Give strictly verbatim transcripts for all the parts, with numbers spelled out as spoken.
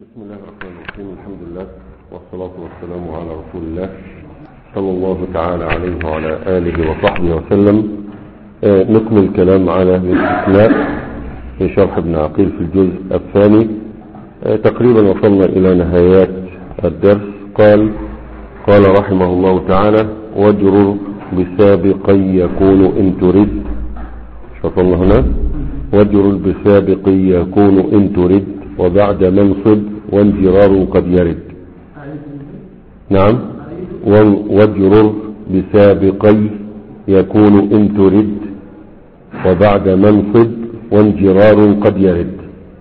بسم الله الرحمن الرحيم. الحمد لله والصلاة والسلام على رسول الله صلى الله تعالى عليه وعلى آله وصحبه وسلم. آه نكمل الكلام على الاستثناء في شرح ابن عقيل في الجزء الثاني. آه تقريبا وصلنا إلى نهايات الدرس. قال قال رحمه الله تعالى: واجرر بسابق يكون إن ترد. وصلنا هنا: واجرر بسابق يكون إن ترد وبعد منصب وانجرار قد يرد. نعم. واجرر بسابقي يكون إن ترد وبعد منصب وانجرار قد يرد.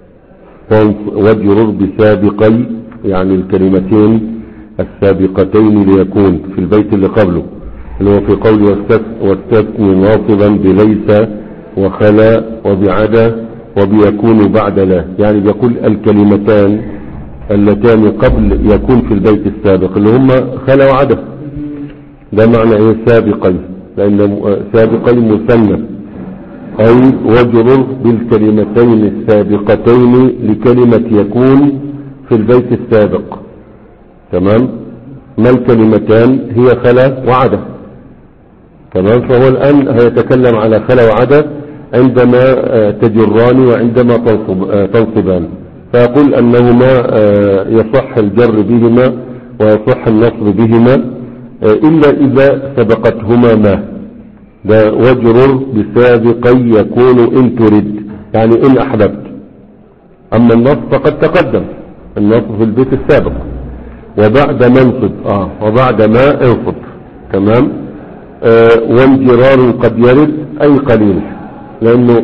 واجرر بسابقي يعني الكلمتين السابقتين ليكون في البيت اللي قبله، اللي هو في قول واستثني ناصبا بليس وخلا وبعدا وبيكون بعد لا، يعني بيقول الكلمتان اللتان قبل يكون في البيت السابق اللي هم خلا وعدا. ده معنى ايه سابقي؟ لان سابقي مثنى، اي واجرر بالكلمتين السابقتين لكلمة يكون في البيت السابق. تمام. ما الكلمتان؟ هي خلا وعدا. تمام. فهو الان هيتكلم على خلا وعدا عندما تجران وعندما تنصبان، فيقول أنهما يصح الجر بهما ويصح النصب بهما إلا إذا سبقتهما ما. ده واجرر بسابقي يكون إن ترد، يعني إن أحببت. أما النصب فقد تقدم النصب في البيت السابق. وبعد منصب آه وبعد ما انصب. تمام. آه وانجرار قد يرد أي قليل، لأنه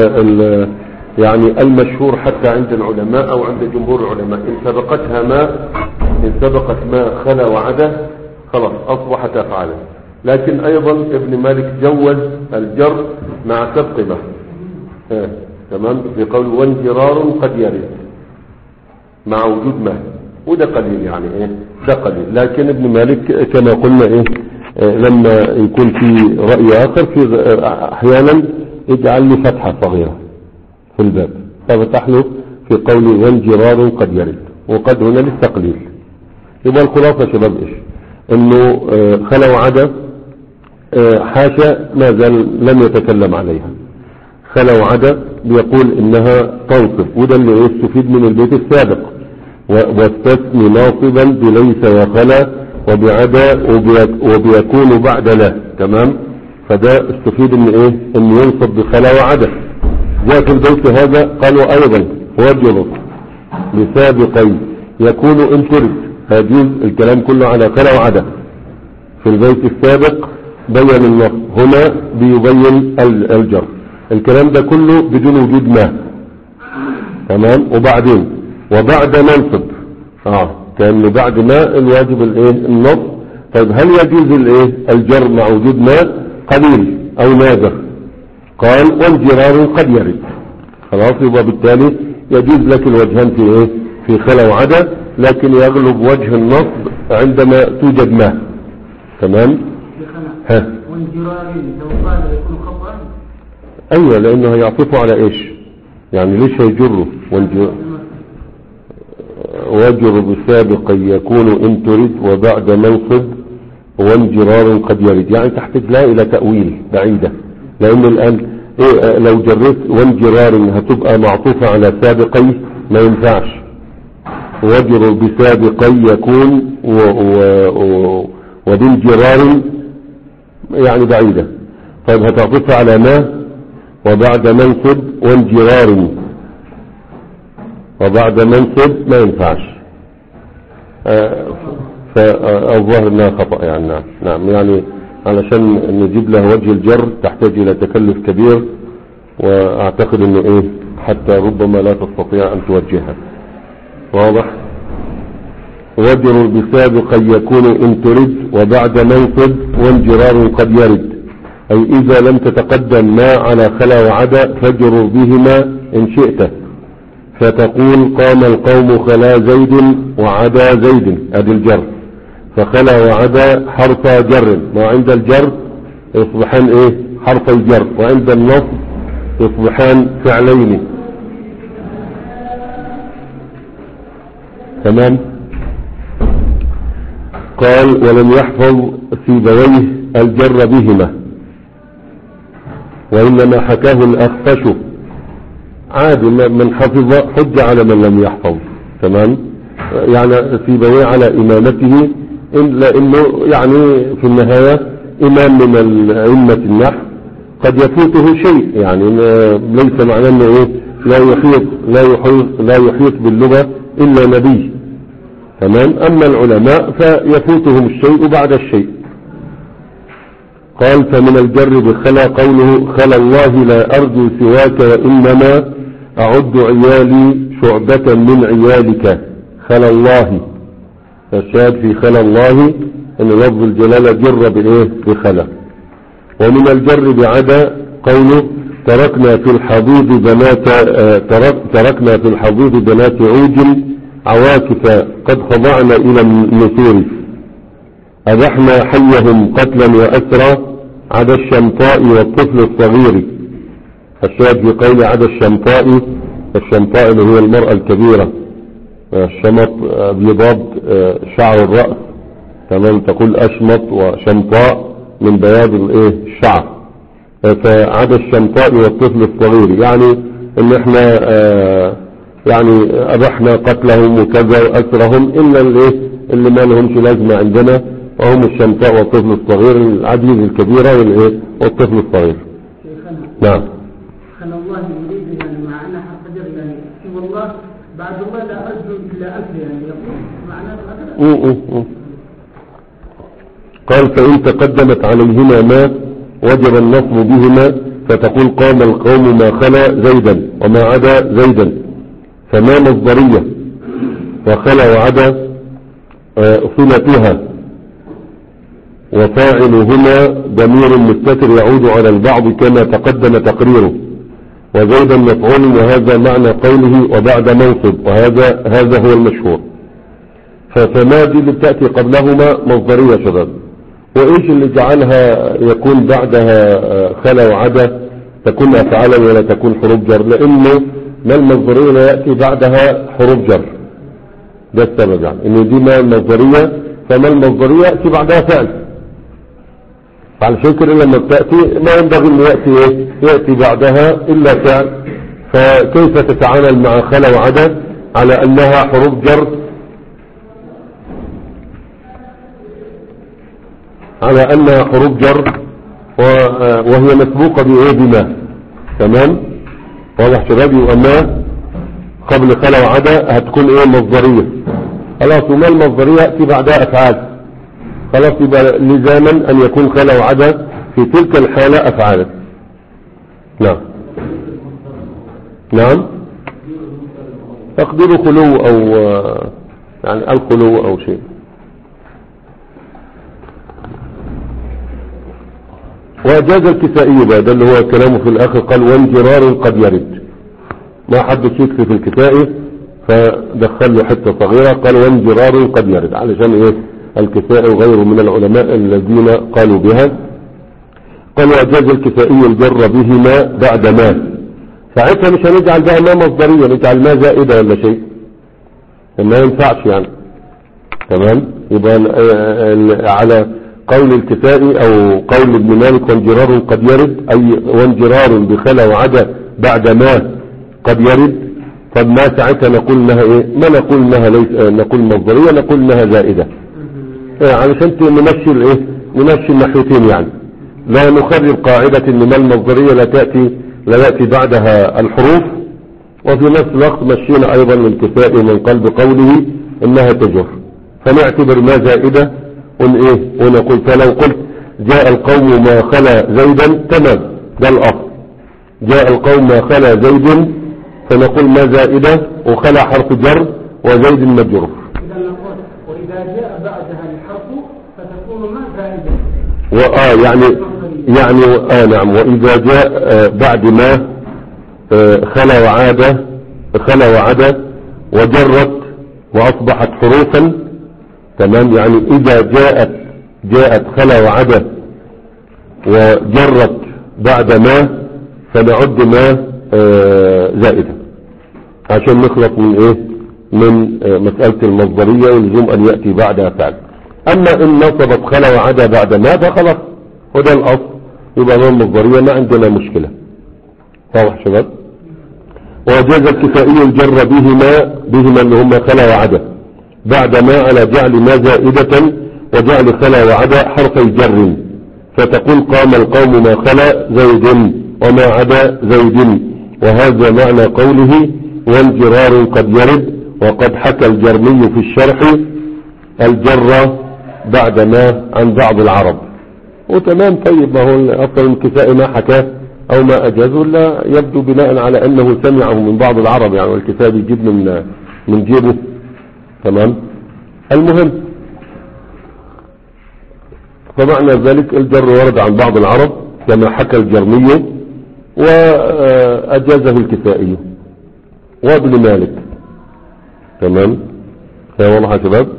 يعني المشهور حتى عند العلماء أو عند جمهور العلماء إن سبقتها ما إن سبقت ما خلا وعدا خلاص أصبحت أفعالا. لكن أيضا ابن مالك جوز الجر مع سبق ما. آه. تمام. في قول وانجرار قد يرد مع وجود ما، وده قليل يعني ايه ده قليل. لكن ابن مالك كما قلنا ايه آه لما يكون في رأي آخر في أحيانا يجعل لي فتحة صغيرة في الباب، ففتح له في قول وانجرار قد يرد، وقد هنا للتقليل. يبقى الخلاصة شباب ايش؟ انه خلا وعدا حاشا ما زال لم يتكلم عليها. خلا وعدا بيقول انها تنصب، وده اللي يستفيد من البيت السابق. واستثني ناصبا بليس وخلا وبعدا وبيكون بعد لا. تمام. فده استفيد ان ايه ان ينصب بخلا وعدا. جاء في البيت هذا قالوا ايضا واجرر بسابقي يكون ان ترد. هيجوز الكلام كله على خلا وعدا. في البيت السابق بين النصب، هنا بيبين الجر. الكلام ده كله بدون وجود ما. تمام. وبعدين وبعد منصب اه كان بعد ما الواجب الايه النصب. طيب هل يجوز الايه الجر مع وجود ما؟ قليل او نادر. قال وانجرار قد يرد. خلاص. يبقى بالتالي يجوز لك الوجهان في ايه في خلا وعدا، لكن يغلب وجه النصب عندما توجد ما. تمام. ها وانجرار لو قال يكون خطأ. ايوه، لانه هيعطفه على ايش يعني؟ ليش هيجره؟ وانجر واجر بسابق يكون ان ترد وبعد منصب وانجرار قد يرد، يعني تحتاج لها الى تأويل بعيدة. لان الان إيه لو جريت وانجرار هتبقى معطوفة على سابقي، ما ينفعش. واجر بسابقي يكون وبانجرار يعني بعيدة. طيب هتعطفها على ما وبعد منصب وانجرار وبعد منصب ما ينفعش. آه فالظاهر انها خطأ يعني. نعم نعم يعني علشان نجيب له وجه الجر تحتاج الى تكلف كبير، واعتقد انه ايه حتى ربما لا تستطيع ان توجهها. واضح. واجرر بسابق يكون ان ترد وبعد منصب وانجرار قد يرد، اي اذا لم تتقدم ما على خلا وعدا فاجرر بهما ان شئت، فتقول قام القوم خلا زيد وعدا زيد. ادي الجر. فخلا وعدا حرف جر، وعند الجر يصبحان ايه حرف الجر، وعند النصب يصبحان فعلين. تمام. قال ولم يحفظ سيبويه الجر بهما، وإنما حكاه الأخفش. عادي من حفظ حج على من لم يحفظ. تمام. يعني سيبويه على إمامته، إلا إنه يعني في النهاية إمام من الأئمة النحو قد يفوته شيء، يعني ليس معناه أنه إيه لا يحيط لا يحيط لا يحيط باللغة إلا نبي. تمام. أما العلماء فيفوتهم الشيء بعد الشيء. قال فمن الجر بخلا قوله خلا الله لا أرجو سواك وإنما أعد عيالي شعبة من عيالك. خلا الله، فالشاهد في خلا الله أن لفظ الجلالة جر بالإيه بخلا. ومن الجر بعدا قوله تركنا في الحضيض بنات آه ترك تركنا في الحضيض بنات عوج عواكف قد خضعنا إلى النسور أبحنا حيهم قتلا وأسرى عدا الشمطاء والطفل الصغير. الشاهد في قول عدا الشمطاء، الشمطاء اللي هي المرأة الكبيرة، الشمط بيضاد شعر الرأس. تمام. تقول أشمط وشمطاء من بياض الايه الشعر. فعدا الشمطاء والطفل الصغير يعني ان احنا آه يعني ابحنا قتلهم وكذا واسرهم الا الايه اللي ما لهمش لازمه عندنا، وهم الشمطاء والطفل الصغير، العجيز الكبيره والايه والطفل الصغير. نعم. خلى الله يريد يعني مع ان حرف جر يعني سوى الله بعد الله لا ارجو الا انت يعني يقول معناه هذا. قال فإن تقدمت عليهما ما وجب النصب بهما، فتقول قام القوم ما خلا زيدا وما عدا زيدا، فما مصدرية، وخلا وعدا صلتها، وفاعلهما ضمير مستتر يعود على البعض كما تقدم تقريره، وزيدا مفعول، وهذا معنى قوله وبعد منصب، وهذا هذا هو المشهور. فما دي اللي بتأتي قبلهما مصدرية شباب. وإيش اللي جعلها يكون بعدها خلا وعدا تكون أفعالا ولا تكون حروف جر؟ لأنه ما المصدرية لا يأتي بعدها حروف جر، ده السبب يعني إنه دي ما المصدرية، فما المصدرية يأتي بعدها فعل. على شكر لما بتأتي ما ينبغي أن يأتي إيه؟ يأتي بعدها إلا فعل. فكيف تتعامل مع خلا وعدا على أنها حروف جر، على أنها حروف جر وهي مسبوقة بإيه بما. تمام. واضح شباب؟ وما قبل خلا وعدا هتكون إيه مصدرية خلاص، وما المصدرية يأتي بعدها أفعال خلاص، يبقى لزاما أن يكون خلا وعدا في تلك الحالة أفعالا. نعم. نعم. تقدير خلو أو يعني الخلو أو شيء. وجاز الكسائي بعد اللي هو كلامه في الآخر قال وانجرار قد يرد، ما حد يكفي في الكسائي فدخل له حتة صغيرة قال وانجرار قد يرد، علشان ايه الكسائي وغيره من العلماء الذين قالوا بها. قال وجاز الكسائي الجر بهما بعد ما، ساعتها مش هنجعل بقى ما مصدرية، نجعل ما زائدة ولا شيء، ما ينفعش يعني. تمام. يبقى على قول الكسائي او قول ابن مالك وانجرار قد يرد، اي وانجرار بخلا وعدا بعد ما قد يرد. طب ما ساعتها نقول انها ايه؟ ما نقول انها ليس نقول مصدرية، نقول انها زائدة إيه علشان نمشي الايه نمشي الناحيتين يعني. لا نخرج قاعدة ان ما المصدرية لا تأتي لا يأتي بعدها الحروف، وفي نفس الوقت مشينا ايضا للكسائي من قلب قوله انها تجر، فنعتبر ما زائدة ون ايه ونقول فلو قلت جاء القوم ما خلا زيدا تمام، ده الاصل. جاء القوم ما خلا زيد فنقول ما زائدة وخلا حرف جر وزيد مجرور. اذا نقول واذا جاء بعدها الحرف فتكون ما زائدة. وآه يعني يعني آه نعم. واذا جاء آه بعد ما آه خلا وعادة خلا وعدا وجرت واصبحت حروفا. تمام. يعني اذا جاءت جاءت خلا وعدا وجرت بعد ما فنعد ما آه زائدة عشان نخلص من ايه من مسألة المصدرية ولزوم أن يأتي بعدها فعل. أما إن نصبت خلا وعدا بعد ما فخلاص وده الأصل، يبقى من المصدرية ما عندنا مشكلة. واضح شباب؟ وجاز الكفائي الجر بهما بهما اللي هما خلا وعدا بعد ما على جعل ما زائدة وجعل خلا وعدا حرفي جر، فتقول قام القوم ما خلا زيد وما عدا زيد، وهذا معنى قوله وانجرار قد يرد. وقد حكى الجرمي في الشرح الجر بعد ما عن بعض العرب. وتمام. طيب ما هو أصلا الكسائي ما حكاه أو ما أجازه لا يبدو بناء على أنه سمعه من بعض العرب، يعني والكتاب يجيب من من جيبه. تمام. المهم فمعنى ذلك الجر ورد عن بعض العرب كما حكى الجرمي وأجازه الكسائي وابن مالك. تمام. يا والله يا شباب.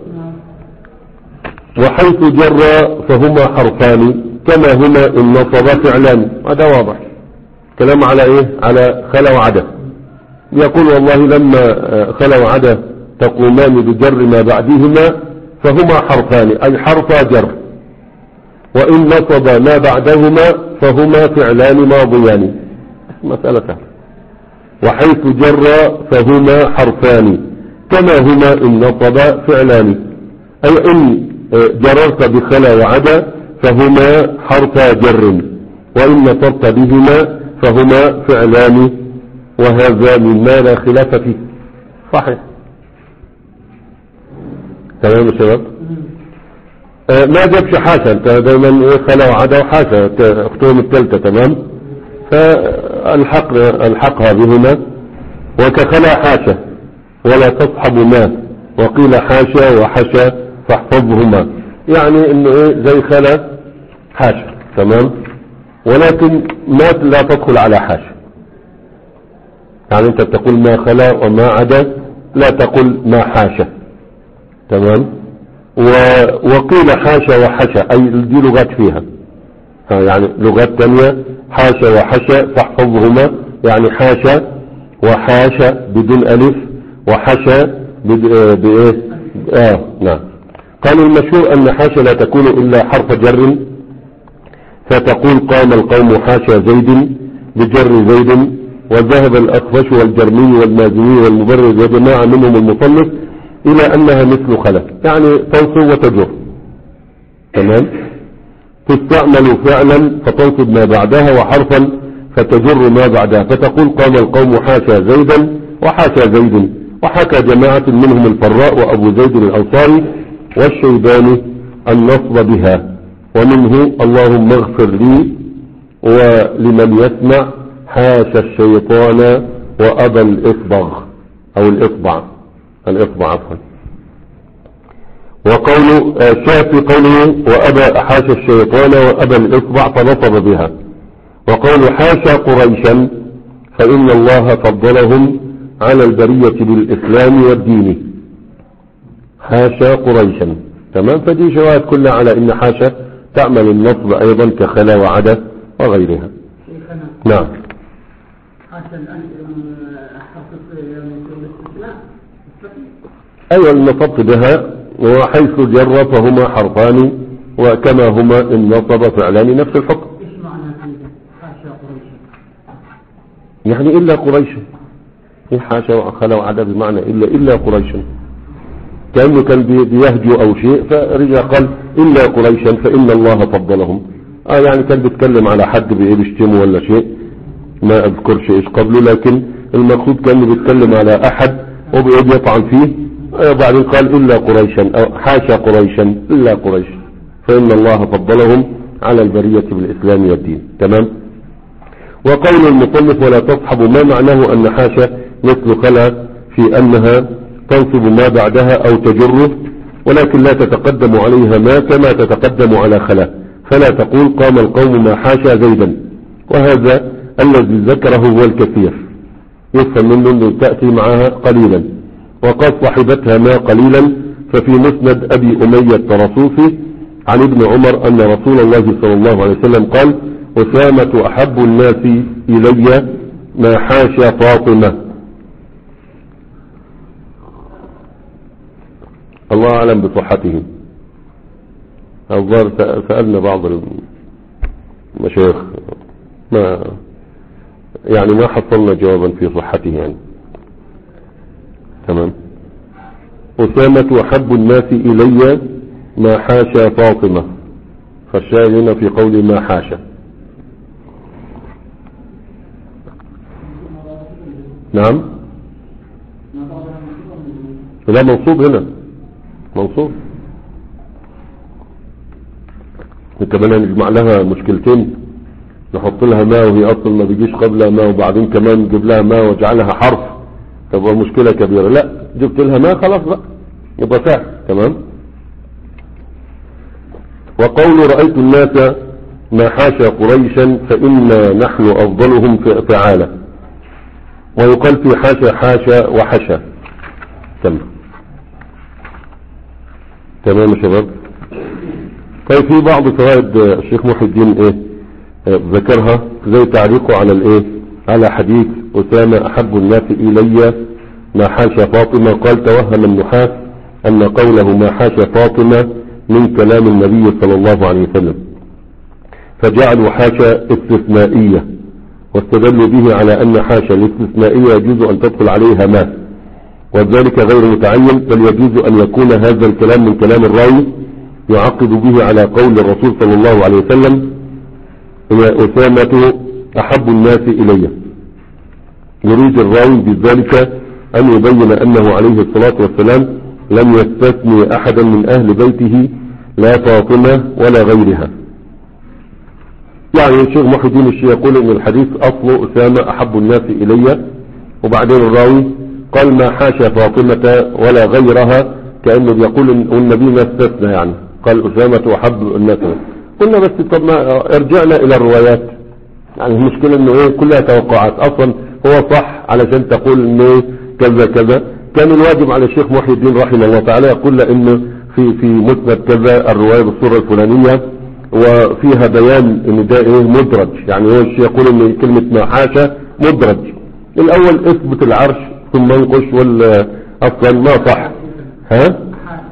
وحيث جر فهما حرفان كما هما إن نصب فعلان. هذا واضح. كلام على ايه؟ على خلا وعدا. يقول والله لما خلا وعدا تقومان بجر ما بعدهما فهما حرفان أي حرف جر، وإن نصب ما بعدهما فهما فعلان ماضيان. مسألة سهلة. وحيث جر فهما حرفان كما هما إن نصب فعلان، أي إن جررت بخلا وعدا فهما حرف جر، وإن نصبت بهما فهما فعلان، وهذا مما لا خلاف فيه. صحيح. تمام يا شباب. آه ما جابش حاشا، انت دايما خلا وعدا وحاشا اختهم الثالثة. تمام. فالحق الحقها بهما. وكخلا حاشا ولا تصحب ما، وقيل حاشا وحشا فاحفظهما، يعني انه ايه زي خلا حاشا. تمام. ولكن ما لا تدخل على حاشا، يعني انت تقول ما خلا وما عدا، لا تقول ما حاشا. تمام. وقيل حاشا وحشا اي دي لغات فيها، يعني لغات تانية حاشا وحشا فاحفظهما، يعني حاشا وحاشا بدون الف وحشا بايه. اه نعم. قالوا المشهور ان حاشا لا تكون الا حرف جر، فتقول قام القوم حاشا زيد بجر زيد. وذهب الأخفش والجرمي والمازني والمبرد وجماعة منهم المصنف إلى أنها مثل خلا، يعني تنصب وتجر. تمام. تستعمل فعلا فتنصب ما بعدها وحرفا فتجر ما بعدها، فتقول قام القوم حاشا زيدا وحاشا زيد. وحكى جماعة منهم الفراء وأبو زيد الأنصاري والشيباني النصب بها. ومنه اللهم اغفر لي ولمن يسمع حاشا الشيطان وأبى الإصبغ أو الإصبع الإصبع عفوا. وقول شافي قوله وأبى حاشا الشيطان وأبى الإصبع فنصب بها. وقول حاشا قريشا فإن الله فضلهم على البرية بالإسلام والدين. حاشا قريشا. تمام. فدي شواهد كلها على إن حاشا تعمل النصب أيضا كخلا وعدا وغيرها. نعم. حاشا الآن حقق الاستثناء. أيوة النصب بها. وحيث جر فهما حرفان وكما هما إن نصب فعلان نفس الحكم. إيش معنى حاشا قريشا؟ يعني إلا قريشا. إيه حاشا وخلا وعدا بمعنى إلا إلا قريشا، كأنه كان بيهجو أو شيء فرجع قال إلا قريشا فإن الله فضلهم. آه يعني كان بيتكلم على حد بيشتمه ولا شيء، ما أذكرش إيش قبله، لكن المقصود كان بيتكلم على أحد وبيقعد يطعن فيه. آه بعدين قال إلا قريشا أو حاشا قريشا إلا قريش فإن الله فضلهم على البرية بالإسلام والدين. تمام. وقول المصنف ولا تصحب ما معناه أن حاشا مثل خلا في أنها تنصب ما بعدها أو تجره، ولكن لا تتقدم عليها ما كما تتقدم على خلا، فلا تقول قام القوم ما حاشا زيدا. وهذا الذي ذكره هو الكثير، يفهم منه أنه تأتي معها قليلا. وقد صحبتها ما قليلا، ففي مسند أبي أمية الترسوسي عن ابن عمر أن رسول الله صلى الله عليه وسلم قال أسامة أحب الناس إلي ما حاشا فاطمة. الله أعلم بصحته. الظاهر سألنا بعض المشايخ ما يعني ما حصلنا جوابا في صحته يعني. تمام. أسامة أحب الناس إلي ما حاشا فاطمة، فالشاهد هنا في قول ما حاشا. نعم لا منصوب هنا منصوب. كمان نجمع لها مشكلتين، نحط لها ما وهي اصلا ما بيجيش قبلها ما، وبعدين كمان نجيب لها ما وجعلها حرف، تبقى مشكلة كبيرة. لا جبت لها ما خلاص بقى يبقى سهل. تمام. وقول رأيت الناس ما حاشا قريشا فإنا نحن أفضلهم فعالا، ويقال في حاشا حاشا وحشا. تمام. تمام يا شباب. طيب في بعض فوائد الشيخ محي الدين ايه اه ذكرها، زي تعليقه على الايه على حديث أسامة أحب الناس إلي ما حاشا فاطمة. قال توهم النحاس أن قوله ما حاشا فاطمة من كلام النبي صلى الله عليه وسلم، فجعلوا حاشا استثنائية، واستدلوا به على أن حاشا الاستثنائية يجوز أن تدخل عليها ما، وذلك غير متعين، بل يجوز أن يكون هذا الكلام من كلام الراوي يعقد به على قول الرسول صلى الله عليه وسلم يا أسامة أحب الناس إلي. يريد الراوي بذلك أن يبين أنه عليه الصلاة والسلام لم يستثني أحدا من أهل بيته لا فاطمة ولا غيرها. يعني الشيخ محي الدين الشيخ يقول ان الحديث اصله أسامة أحب الناس إلي، وبعدين الراوي قال ما حاشا فاطمة ولا غيرها، كأنه بيقول النبي ما استثنى، يعني قال أسامة أحب الناس. قلنا بس طب ما ارجعنا إلى الروايات، يعني المشكلة انه ايه كلها توقعات، اصلا هو صح علشان تقول انه كذا كذا. كان الواجب على الشيخ محي الدين رحمه الله تعالى يقول له انه في في مسند كذا الرواية بالصورة الفلانية وفيها بيان ان ده ايه مدرج، يعني هو الشيء يقول ان كلمة ما حاشا مدرج. الاول اثبت العرش ثم انقش، ولا اصلا ما صح. ها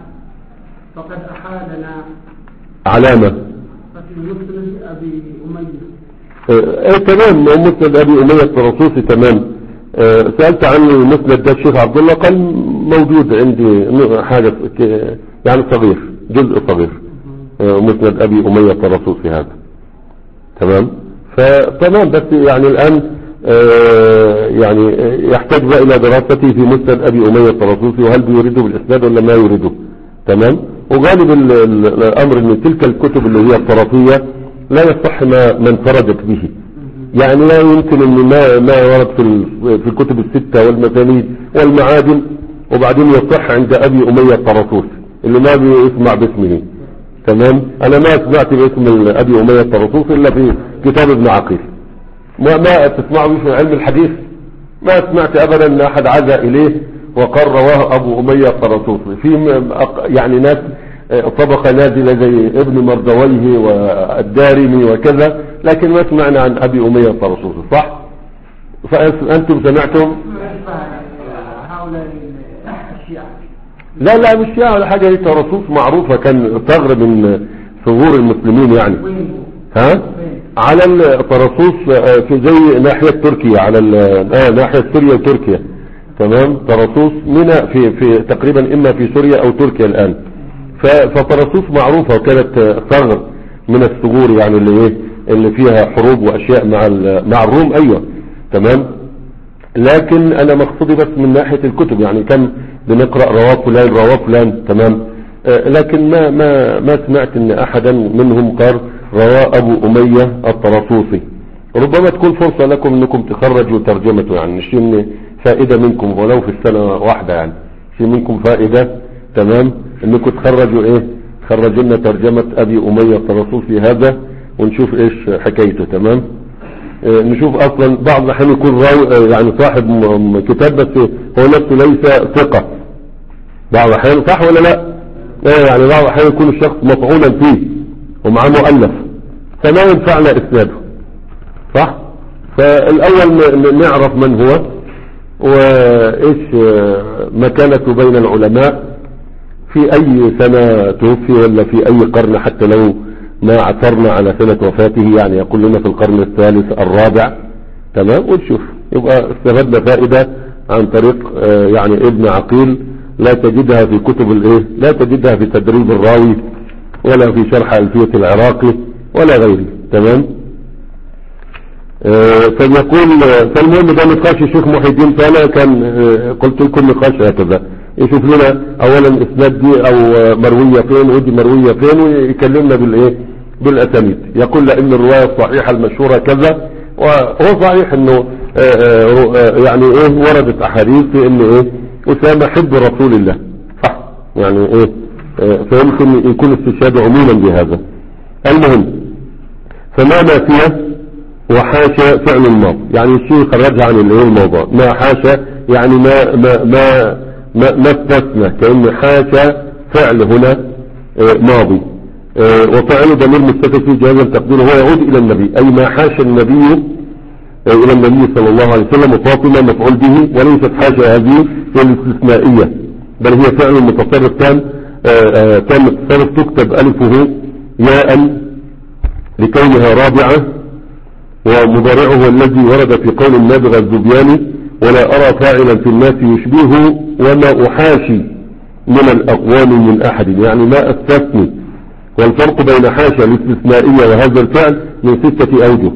فقد احالنا علامة في مسند ابي امية. اه تمام، مسند ابي امية الطرطوسي. تمام. اه سألت عن المسند ده الشيخ عبد الله، قال موجود عندي حاجة يعني صغير، جزء صغير، مسند أبي أمية الطرطوسي هذا. تمام. فتمام، بس يعني الآن يعني يحتاج بقى إلى دراسته في مسند أبي أمية الطرطوسي، وهل بيريده بالإسناد ولا ما يريده. تمام. وغالب الأمر أن تلك الكتب اللي هي الطرفية لا يصح ما من فرجت به، يعني لا يمكن أن ما ما ورد في في الكتب الستة والمسانيد والمعادن وبعدين يصح عند أبي أمية الطرطوسي اللي ما بيسمع باسمه. تمام. انا ما سمعت باسم ابي امية الطرطوسي الا في كتاب ابن عقيل. ما ما تسمعوا في علم الحديث، ما سمعت ابدا ان احد عزى اليه وقال رواه ابو امية الطرطوسي. في يعني ناس طبقة نازلة زي ابن مردويه والدارمي وكذا، لكن ما سمعنا عن ابي امية الطرطوسي. صح؟ فانتم سمعتم هؤلاء الشيعة؟ لا لا مش شيعة ولا حاجة، هي طرطوس معروفة، كان ثغر من ثغور المسلمين يعني. ها على الطرطوس في زي ناحية تركيا، على آه ناحية سوريا وتركيا. تمام. طرطوس منى في في تقريبا اما في سوريا او تركيا الان. فطرطوس معروفة وكانت ثغر من الثغور، يعني اللي ايه اللي فيها حروب واشياء مع مع الروم. ايوه تمام. لكن انا مقصودي بس من ناحية الكتب، يعني كم بنقرأ رواه فلان رواه فلان. تمام. آه لكن ما ما ما سمعت ان احدا منهم قال رواه ابو امية الطرطوسي. ربما تكون فرصة لكم انكم تخرجوا ترجمته، يعني شيء من فائدة منكم ولو في السنة واحدة، يعني شيء منكم فائدة. تمام. انكم تخرجوا ايه تخرجوا لنا ترجمة ابي امية الطرطوسي هذا ونشوف ايش حكايته. تمام. آه نشوف اصلا بعض الاحيان يكون راوي يعني صاحب كتاب بس هو نفسه ليس ثقة، بعض الاحيان. صح ولا لا؟ آه يعني بعض الاحيان يكون الشخص مطعونا فيه ومعاه مؤلف فما ينفعنا اسناده. صح. فالاول نعرف من هو وايش مكانته بين العلماء. في في اي سنة توفي ولا في اي قرن، حتى لو ما عثرنا على سنة وفاته، يعني يقول لنا في القرن الثالث الرابع، تمام، ونشوف. يبقى استفدنا فائدة عن طريق آه يعني ابن عقيل لا تجدها في كتب الايه، لا تجدها في تدريب الراوي ولا في شرح ألفية العراقي ولا غيره. تمام. آه فيقول فالمهم ده نقاش الشيخ محي الدين، فانا كان آه قلت لكم نقاش هكذا، يشوف لنا اولا اسناد دي او مروية فين ودي مروية فين، ويكلمنا بالايه بالاسانيد. يقول لان الرواية الصحيحة المشهورة كذا، وهو صحيح انه آآ آآ يعني ايه وردت احاديث في ان ايه اسامة حب رسول الله، صح، يعني ايه فيمكن يكون استشهاد عموما بهذا. المهم فما نافية وحاشا فعل الماضي، يعني الشيء خرجها عن الايه الموضوع. ما حاشا يعني ما ما ما ما, ما استثنى، كأن حاشا فعل هنا ماضي، وفعل ضمير مستتر في جواز تقديره هو يعود الى النبي، اي ما حاشا النبي الى النبي صلى الله عليه وسلم، وفاطمة مفعول به، وليست حاشا هذه هي الاستثنائية، بل هي فعل متصرف كان كان متصرف تكتب الفه ياء لكونها رابعة، ومضارعه الذي ورد في قول النابغة الزبياني ولا ارى فاعلا في الناس يشبهه وما احاشي من الاقوام من احد، يعني ما استثني. والفرق بين حاشا الاستثنائية وهذا الفعل من ستة اوجه.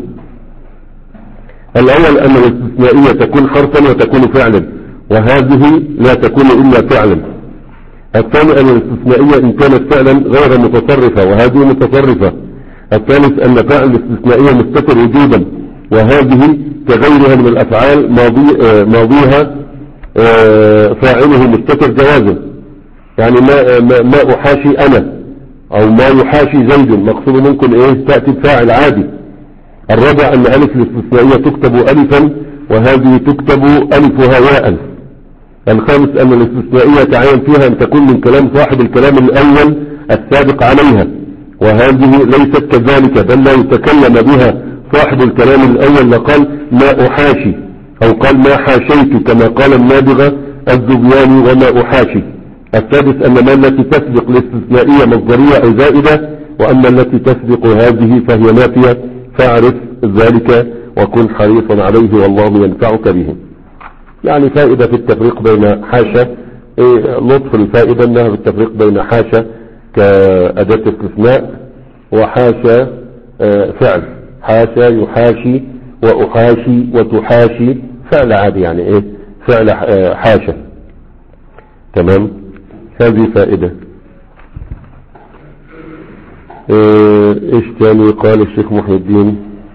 الاول ان الاستثنائية تكون حرفا وتكون فعلا، وهذه لا تكون الا فعلا. الثاني ان الاستثنائية ان كانت فعلا غير متصرفة، وهذه متصرفة. الثالث ان فعل الاستثنائية مستتر وجوبا، وهذه كغيرها من الافعال ماضي ماضيها فاعله مستتر جوازا، يعني ما, ما, ما احاشي انا او ما يحاشي زيد، مقصود ممكن ايه تأتي بفاعل عادي. الرابع ان الف الاستثنائية تكتب الفا، وهذه تكتب الفها ياء. الخامس ان الاستثنائية تعين فيها ان تكون من كلام صاحب الكلام الاول السابق عليها، وهذه ليست كذلك، بل لا يتكلم بها صاحب الكلام الاول لقال ما احاشي، او قال ما حاشيت كما قال النابغة الزبياني وما احاشي. السادس ان ما التي تسبق الاستثنائية مصدرية او زائدة، واما التي تسبق هذه فهي نافية، فاعرف ذلك وكن حريصا عليه والله ينفعك به. يعني فائدة في التفريق بين حاشا، إيه لطف الفائدة انها في التفريق بين حاشا كأداة استثناء وحاشا اه فعل، حاشا يحاشي وأحاشي وتحاشي فعل عادي، يعني ايه فعل اه حاشا. تمام. هذه فائدة. اه ايش تاني قال الشيخ محي الدين؟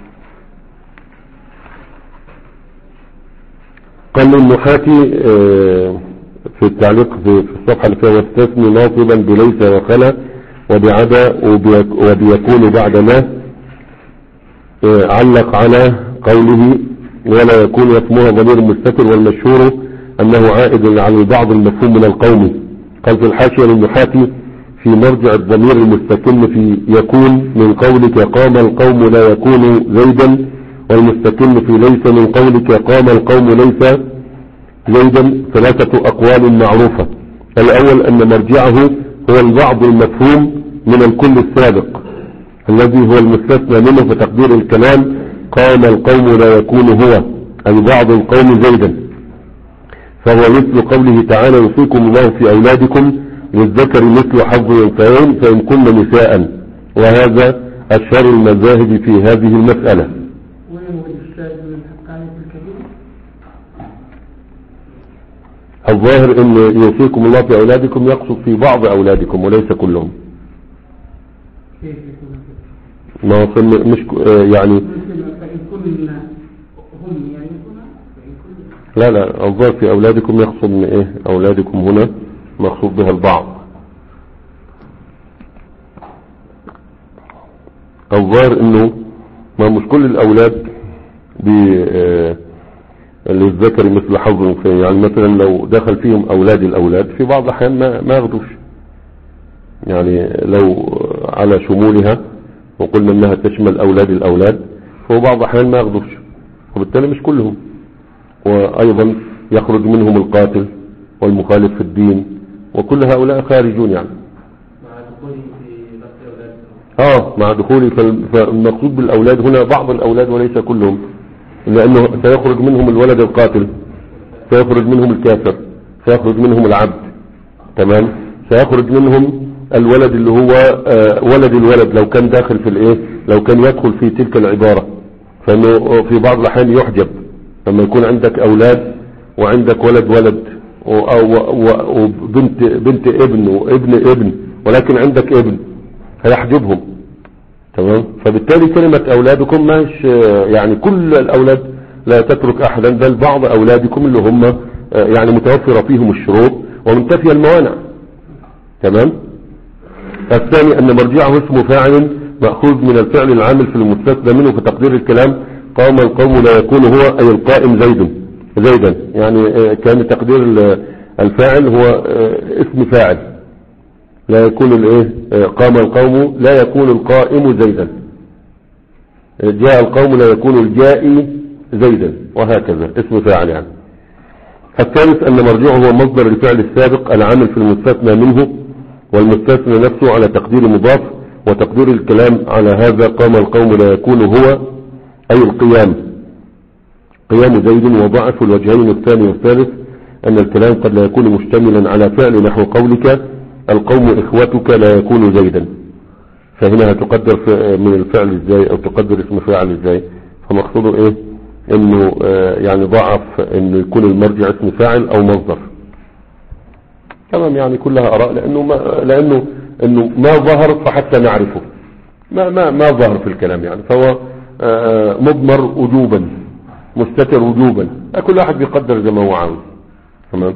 قال النحاتي اه في التعليق في الصفحة اللي فيها واستثني ناصبا بليس وخلا وبعدا وبيكون بعد ما، اه علق على قوله ولا يكون اسمها ضمير مستتر، والمشهور انه عائد على البعض المفهوم من القوم. قال في الحاشية للنحاتي في مرجع الضمير المستكن في يكون من قولك قام القوم لا يكون زيدا، والمستكن في ليس من قولك قام القوم ليس زيدا ثلاثة أقوال معروفة. الأول أن مرجعه هو البعض المفهوم من الكل السابق الذي هو المستثنى منه، فتقدير الكلام قام القوم لا يكون هو أي بعض القوم زيدا، فهو مثل قوله تعالى يوصيكم الله في أولادكم للذكر مثل حظ الأنثيين فإن كن نساء، وهذا أشهر المذاهب في هذه المسألة. الظاهر ان يوصيكم الله في اولادكم يقصد في بعض اولادكم وليس كلهم. ما وصل مش يعني لا لا الظاهر في اولادكم يقصد من ايه اولادكم هنا مقصود بها البعض. الظاهر انه ما مش كل الاولاد ب للذكر مثل حظ الانثيين، يعني مثلا لو دخل فيهم اولاد الاولاد في بعض الاحيان ما ما ياخدوش، يعني لو على شمولها وقلنا انها تشمل اولاد الاولاد فهو بعض الاحيان ما ياخدوش، وبالتالي مش كلهم. وايضا يخرج منهم القاتل والمخالف في الدين وكل هؤلاء خارجون يعني. مع دخولي في لفظ أولاد. اه مع دخولي، فالمقصود بالأولاد هنا بعض الأولاد وليس كلهم، لأنه سيخرج منهم الولد القاتل، سيخرج منهم الكافر، سيخرج منهم العبد، تمام، سيخرج منهم الولد اللي هو آه ولد الولد لو كان داخل في الايه، لو كان يدخل في تلك العبارة، فانه في بعض الاحيان يحجب لما يكون عندك اولاد وعندك ولد ولد وبنت بنت ابن وابن ابن، ولكن عندك ابن هيحجبهم، تمام. فبالتالي كلمة اولادكم مش يعني كل الاولاد لا تترك احدا، بل بعض اولادكم اللي هم يعني متوفرة فيهم الشروط ومنتفية الموانع، تمام. الثاني ان مرجعه اسم فاعل مأخوذ من الفعل العامل في المستثنى منه، في تقدير الكلام قام القوم لا يكون هو اي القائم زيد زيدا، يعني كان تقدير الفاعل هو اسم فاعل، لا يكون الايه قام القوم لا يكون القائم زيدا، جاء القوم لا يكون الجائي زيدا، وهكذا اسم فاعل يعني. الثالث ان مرجعه هو مصدر الفعل السابق العامل في المستثنى منه، والمستثنى نفسه على تقدير مضاف، وتقدير الكلام على هذا قام القوم لا يكون هو اي القيام قيام زيد. وضعف الوجهين الثاني والثالث ان الكلام قد لا يكون مشتملا على فعل نحو قولك القوم اخوتك لا يكون زيدا، فهنا هتقدر من الفعل ازاي او تقدر اسم فاعل ازاي؟ فمقصوده ايه انه يعني ضعف انه يكون المرجع اسم فاعل او مصدر، تمام. يعني كلها اراء، لانه ما لانه انه ما ظهر فحتى نعرفه، ما ما ما ظهر في الكلام يعني، فهو مضمر وجوبا مستتر وجوبا، كل واحد بيقدر زي ما هو عاوز، تمام.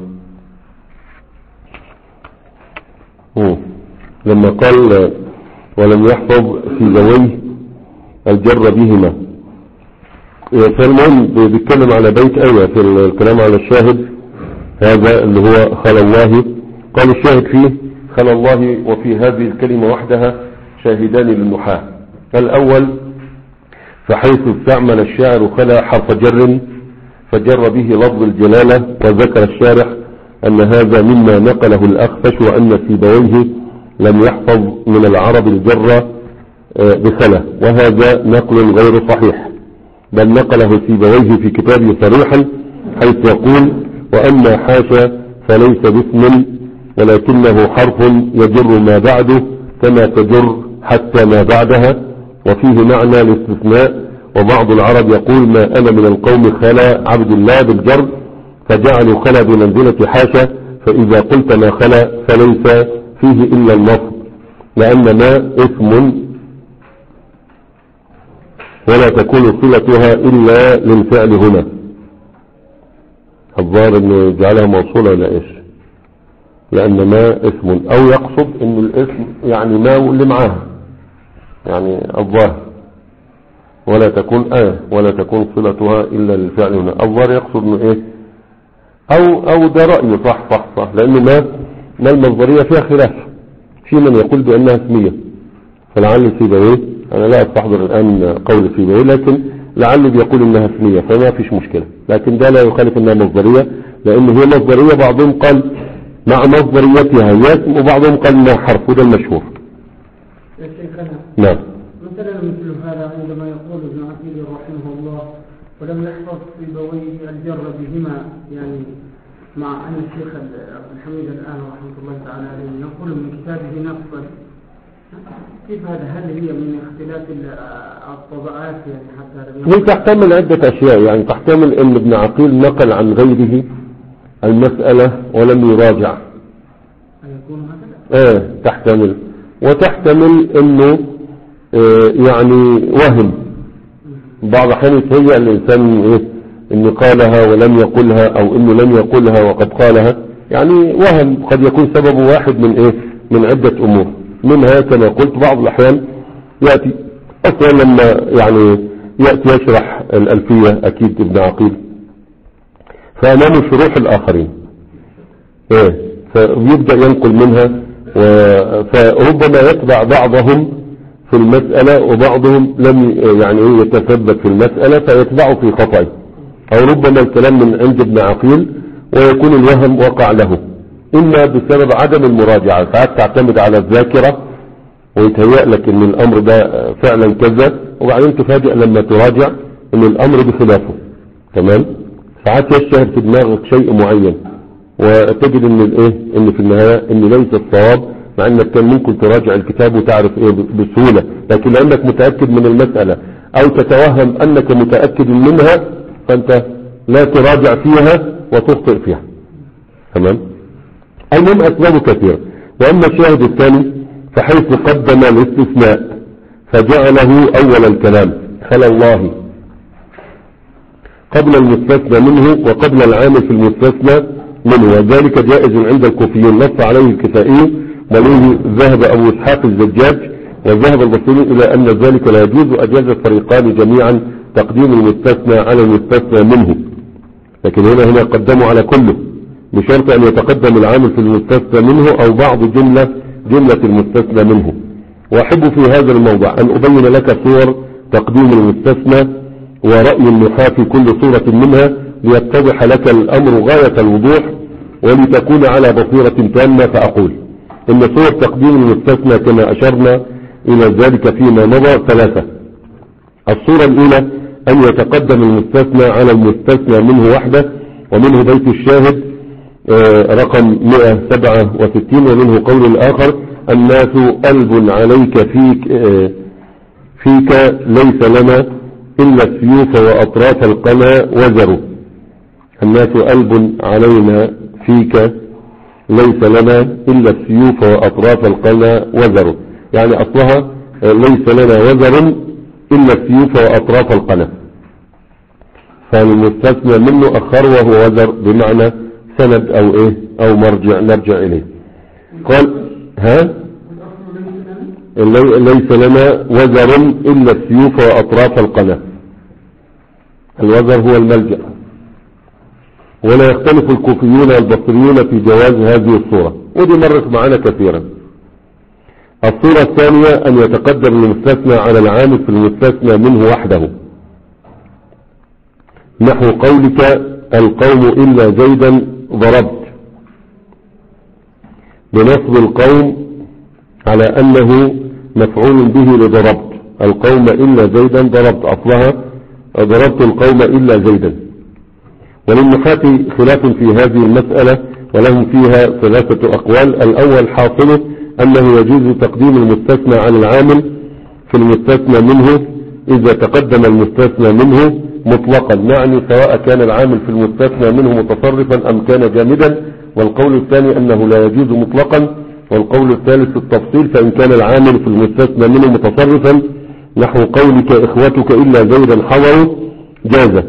لما قال ولم يحفظ في ذويه الجر بهما، فالمهم بيتكلم على بيت ايه في الكلام على الشاهد هذا اللي هو خلى الله. قال الشاهد فيه خلى الله، وفي هذه الكلمة وحدها شاهدان للنحاة. الأول فحيث استعمل الشاعر خلى حرف جر فجر به لفظ الجلالة، وذكر الشارح أن هذا مما نقله الأخفش، وأن سيبويه لم يحفظ من العرب الجر بخلى، وهذا نقل غير صحيح، بل نقله سيبويه في كتابه صريحا حيث يقول وأما حاشا فليس باسم ولكنه حرف يجر ما بعده كما تجر حتى ما بعدها، وفيه معنى الاستثناء. وبعض العرب يقول ما أنا من القوم خلا عبد الله بالجر، فجعلوا خلا بمنزلة حاشا، فإذا قلت ما خلا فليس فيه إلا النصب، لأن ما اسم ولا تكون صلتها إلا للفعل هنا. الظاهر انه جعلها موصولة ولا ايش؟ لان ما اسم، او يقصد ان الاسم يعني ما واللي معاها، يعني الظاهر ولا تكون اه ولا تكون صلتها الا للفعل هنا. الظاهر يقصد انه ايه، او او ده رأيه صح صح صح، لانه ما ما المصدرية فيها خلاف، في من يقول بانها اسمية، فلعل سيبويه، انا لا استحضر الان قول سيبويه، لكن لعل بيقول انها اسمية فما فيش مشكلة، لكن ده لا يخالف انها مصدرية، لان هي مصدرية بعضهم قال مع مصدريتها اسم، وبعضهم قال انها حرف، وده المشهور. نعم. مثلا مثل هذا عندما يقول ابن عقيل رحمه الله ولم يحفظ سيبويه الجر بهما، يعني مع ان الشيخ عبد الحميد الان رحمه الله تعالى عليه يقول من كتابه نصا، كيف هذا؟ هل هي من اختلاف الطبعات يعني حتى هي تحتمل عدة اشياء، يعني تحتمل ان ابن عقيل نقل عن غيره المسألة ولم يراجع، يكون هكذا؟ ايه تحتمل، وتحتمل انه اه يعني وهم، بعض الاحيان يتهيأ الانسان ايه انه قالها ولم يقلها، او انه لم يقلها وقد قالها، يعني وهم قد يكون سببه واحد من ايه من عدة امور، منها كما قلت بعض الاحيان يأتي اصلا لما يعني يأتي يشرح الالفية اكيد ابن عقيل فامامه شروح الاخرين ايه، فيبدأ ينقل منها، فربما يتبع بعضهم في المسألة وبعضهم لم يعني يتثبت في المسألة فيتبعه في خطأ، او ربما الكلام من عند ابن عقيل ويكون الوهم وقع له، إما بسبب عدم المراجعة. ساعات تعتمد على الذاكرة ويتهيأ لك ان الامر ده فعلا كذا، وبعدين تفاجئ لما تراجع ان الامر بخلافه. تمام. ساعات يشتهر في دماغك شيء معين وتجد ان الايه ان في النهاية ان ليس الصواب، مع انك كان ممكن تراجع الكتاب وتعرف ايه بسهولة، لكن لانك متأكد من المسألة او تتوهم انك متأكد منها فانت لا تراجع فيها وتخطئ فيها. تمام. المهم اسبابه كثيرة. واما الشاهد الثاني فحيث قدم الاستثناء فجعله اول الكلام خلا الله قبل المستثنى منه وقبل العامل في المستثنى منه، وذلك جائز عند الكوفيين نص عليه الكسائي، وليه ذهب ابو اسحاق الزجاج وذهب البصري الى ان ذلك لا يجوز، واجاز الفريقان جميعا تقديم المستثنى على المستثنى منه. لكن هنا هنا قدموا على كله بشرط ان يتقدم العامل في المستثنى منه او بعض جملة جملة المستثنى منه. واحب في هذا الموضع ان ابين لك صور تقديم المستثنى ورأي النحاة في كل صورة منها ليتضح لك الامر غاية الوضوح ولتكون على بصيرة تامة. فاقول ان صور تقديم المستثنى كما اشرنا الى ذلك فيما مضى ثلاثة. الصورة الاولى ان يتقدم المستثنى على المستثنى منه وحده، ومنه بيت الشاهد رقم مئة وسبعة وستين، ومنه قول الآخر الناس قلب عليك فيك فيك ليس لنا إلا السيوف وأطراف القنا وزروا. الناس قلب علينا فيك ليس لنا إلا السيوف وأطراف القنا وزروا، يعني أصلها ليس لنا وزر إلا السيوف وأطراف القنا، فالمستثنى منه أخر وهو وزر بمعنى سند او ايه او مرجع نرجع اليه. قال ها ليس لنا وزر الا السيوف واطراف القنا. الوزر هو الملجأ. ولا يختلف الكوفيون والبصريون في جواز هذه الصورة، ودي مرت معنا كثيرا. الصورة الثانية ان يتقدم المستثنى على العامل في المستثنى منه وحده، نحو قولك القوم الا زيدا ضربت، بنصب القوم على أنه مفعول به لضربت، القوم إلا زيدا ضربت، أصلها ضربت القوم إلا زيدا. وللنحاة خلاف في هذه المسألة ولهم فيها ثلاثة أقوال. الأول حاصله أنه يجوز تقديم المستثنى على العامل في المستثنى منه إذا تقدم المستثنى منه مطلقا، يعني سواء كان العامل في المستثنى منه متصرفا أم كان جامدا. والقول الثاني أنه لا يجوز مطلقا. والقول الثالث التفصيل، فإن كان العامل في المستثنى منه متصرفا نحو قولك إخوتك إلا زيدا حضروا جاز،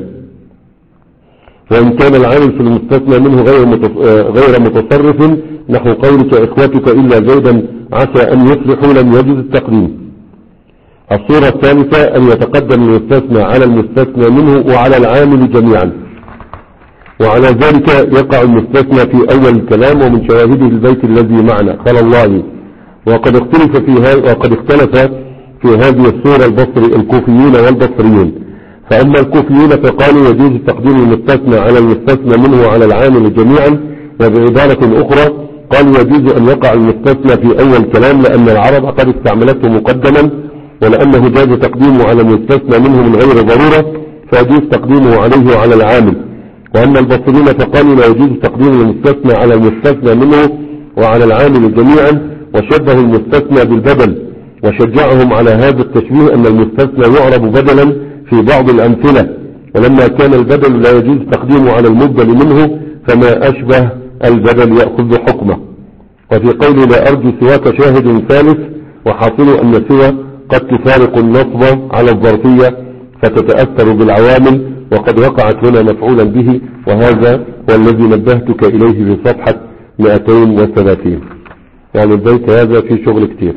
وإن كان العامل في المستثنى منه غير غير متصرف نحو قولك إخوتك إلا زيدا عسى أن يفلحوا لم يجوز التقديم. الصورة الثالثة أن يتقدم المستثنى على المستثنى منه وعلى العامل جميعا، وعلى ذلك يقع المستثنى في أول الكلام ومن شواهده البيت الذي معنا خلا الله. وقد اختلف في هذا وقد اختلف في هذه الصورة البصري الكوفيون والبصريون. فأما الكوفيون فقالوا يجوز تقديم المستثنى على المستثنى منه وعلى العامل جميعا، وبعبارة أخرى قالوا يجوز أن يقع المستثنى في أول كلام لأن العرب قد استعملته مقدما، ولأنه جاز تقديمه على المستثنى منه من غير ضرورة فيجوز تقديمه عليه وعلى العامل. وأما البصريين فقالوا لا يجوز تقديم المستثنى على المستثنى منه وعلى العامل جميعا، وشبهوا المستثنى بالبدل، وشجعهم على هذا التشبيه أن المستثنى يعرب بدلا في بعض الأمثلة، ولما كان البدل لا يجوز تقديمه على المبدل منه فما أشبه البدل يأخذ حكمه. وفي قول لا أرجو سواك شاهد ثالث، وحاصل أن سوى قد تفارق النصب على الظرفية فتتأثر بالعوامل، وقد وقعت هنا مفعولا به، وهذا هو الذي نبهتك إليه في صفحة مئتين وثلاثين. يعني البيت هذا فيه شغل كتير،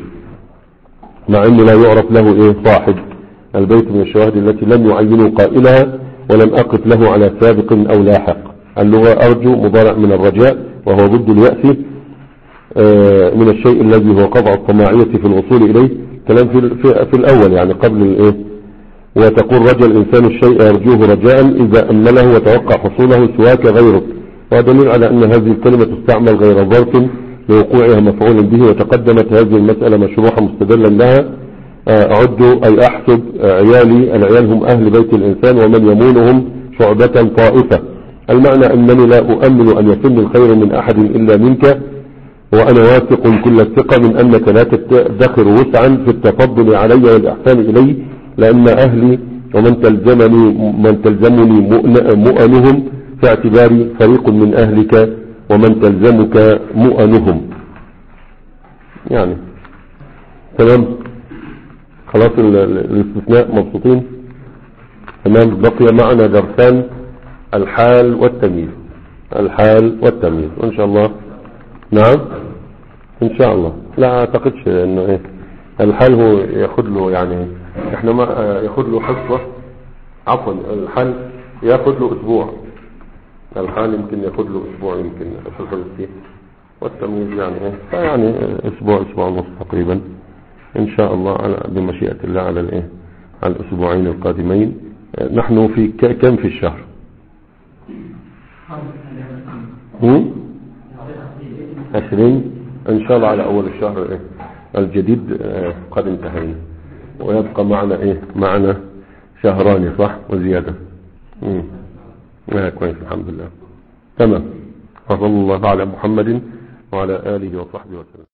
مع أنه لا يعرف له إيه صاحب. البيت من الشواهد التي لم يعينوا قائلها ولم أقف له على سابق أو لاحق. اللغة أرجو مضارع من الرجاء وهو ضد اليأس من الشيء الذي هو قطع الطماعية في الوصول إليه. كلام في, في, في الأول يعني قبل الإيه. وتقول رجى الإنسان الشيء يرجوه رجاء إذا أمله وتوقع حصوله سواك غيره، ودليل على أن هذه الكلمة تستعمل غير ظرف لوقوعها مفعول به. وتقدمت هذه المسألة مشروحة مستدلا لها. أعد أي أحسب عيالي، العيال هم أهل بيت الإنسان ومن يمونهم شعبة طائفة. المعنى أنني لا أؤمن أن يتم الخير من أحد إلا منك، وأنا واثق كل الثقة من أنك لا تدخر وسعا في التفضل علي والإحسان إلي، لأن أهلي ومن تلزمني من تلزمني مؤنهم في اعتباري فريق من أهلك ومن تلزمك مؤنهم. يعني تمام، خلاص الاستثناء مبسوطين. تمام، بقي معنا درسان، الحال والتمييز. الحال والتمييز وإن شاء الله. نعم إن شاء الله. لا أعتقدش إنه إيه الحال هو ياخد له، يعني إحنا ما ياخد له حصة، عفوا الحال ياخد له أسبوع. الحال يمكن ياخد له أسبوع، يمكن أساسا فيه، والتمييز يعني إيه فيعني أسبوع أسبوع ونص تقريبا إن شاء الله، على بمشيئة الله على الإيه على الأسبوعين القادمين. نحن في كم في الشهر؟ هم؟ عشرين إن شاء الله على أول الشهر إيه الجديد قد انتهينا، ويبقى معنا إيه معنا شهران صح وزيادة. امم اه كويس الحمد لله. تمام. وصلى الله على محمد وعلى آله وصحبه وسلم.